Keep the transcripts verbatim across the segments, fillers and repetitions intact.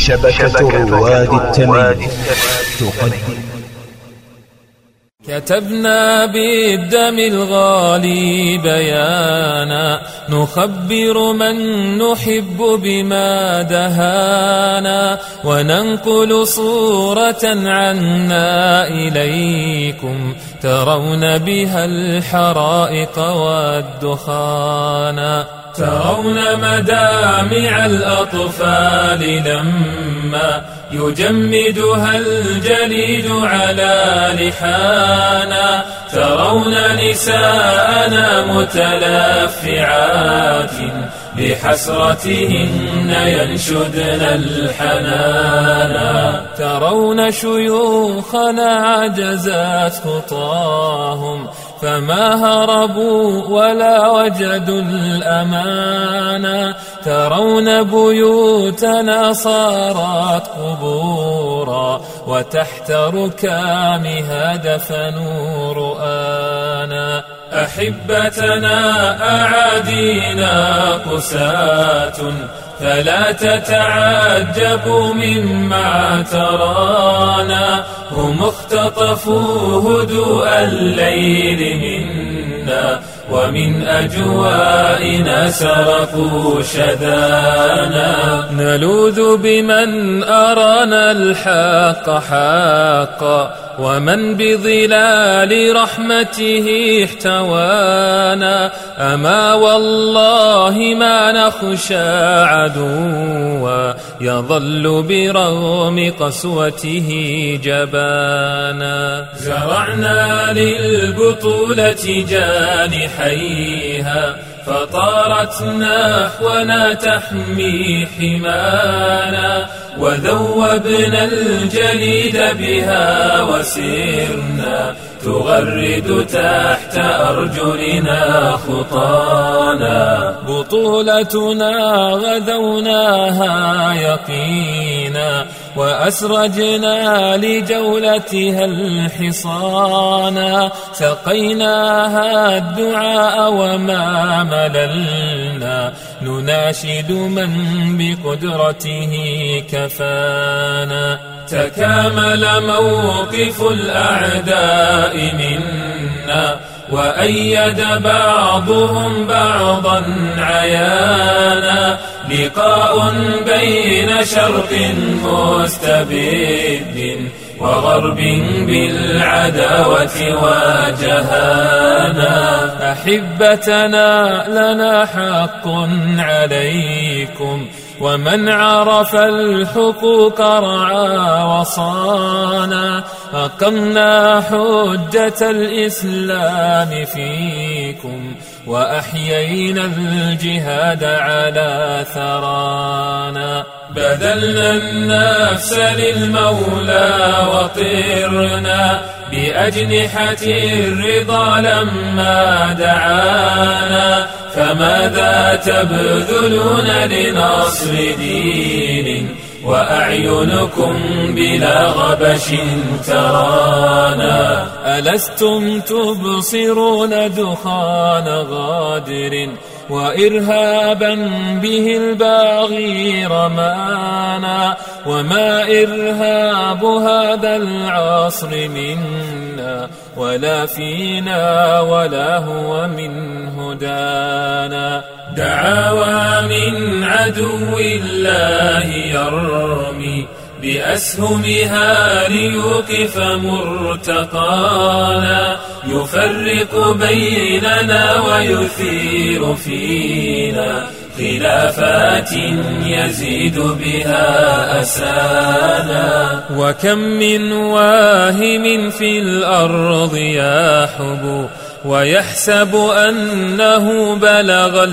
شبكة رواد التميم تقدم. كتبنا بالدم الغالي بيانا نخبر من نحب بما دهانا، وننقل صورة عنا إليكم ترون بها الحرائق والدخانا. ترون مدامع الأطفال لما يجمدها الجليد على لحانا، ترون نساءنا متلفعات بحسرتهن ينشدن الحنانا، ترون شيوخنا عجزت خطاهم فما هربوا ولا وجدوا الأمانا، ترون بيوتنا صارت قبورا وتحت ركامها دفنوا رؤانا. أحبتنا أعادينا قساة فلا تتعجبوا مما ترانا، هم اختطفوا هدوء الليل منا ومن أجوائنا سرقوا شذانا. نلوذ بمن أرانا الحق حقا ومن بظلال رحمته احتوانا، أما والله ما نخشى عدوا يظل برغم قسوته جبانا. زرعنا للبطولة جانحيها فطارت نحونا تحمي حمانا، وذوبنا الجليد بها وسرنا تغرد تحت أرجلنا خطانا. بطولتنا غدوناها يقينا وأسرجنا لجولتها الحصانا، سقيناها الدعاء وما مللنا نناشد من بقدرته كفانا. تكامل موقف الأعداء منا وأيد بعضهم بعضا عيانا، لقاء بين شرق مستبد وغرب بالعداوة واجهانا. أحبتنا لنا حق عليكم ومن عرف الحقوق رعى وصانا، أقمنا حجة الإسلام فيكم وأحيينا الجهاد على ثرانا. بذلنا النفس للمولى وطرنا بأجنحة الرضا لما دعانا، فماذا تبذلون لنصر دين وأعينكم بلا غبش ترانا؟ ألستم تبصرون دخان غادر وإرهابا به الباغي رمانا، وما إرهاب هذا العصر منا ولا فينا ولا هو من هدانا. دعاوى من عدو الله يرمي بأسهمها ليوقف مرتقانا، يفرق بيننا ويثير فينا خلافات يزيد بها أسانا. وكم من واهم في الأرض يحبو ويحسب أنه بلغ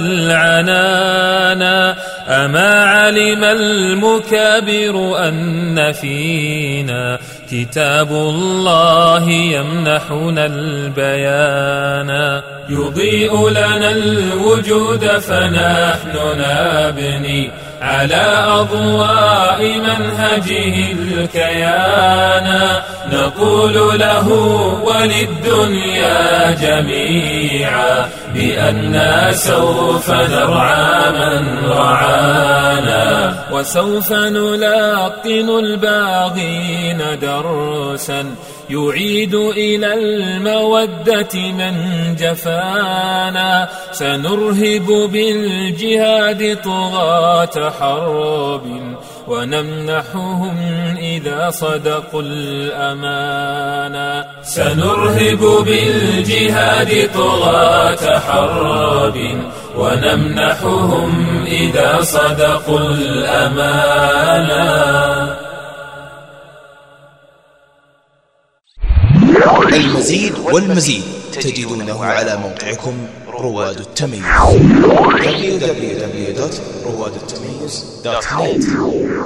العنانا، أما علم المكابر أن فينا كتاب الله يمنحنا البيانا. يضيء لنا الوجود فنحن نبني على أضواء منهجه الكيانا، نقول له وللدنيا جميعا بأننا سوف نرعى من رعانا، وسوف نلاقن الباغين درسا يعيد إلى المودة من جفانا، سنرهب بالجهاد طغاة حرب ونمنحهم إذا صدقوا الأمانة، سنرهب بالجهاد طغاة حرب ونمنحهم إذا صدقوا الأمانة. المزيد والمزيد تجدونه على موقعكم رواد التميز دبليو دبليو دبليو دوت رواد التميز دوت نت.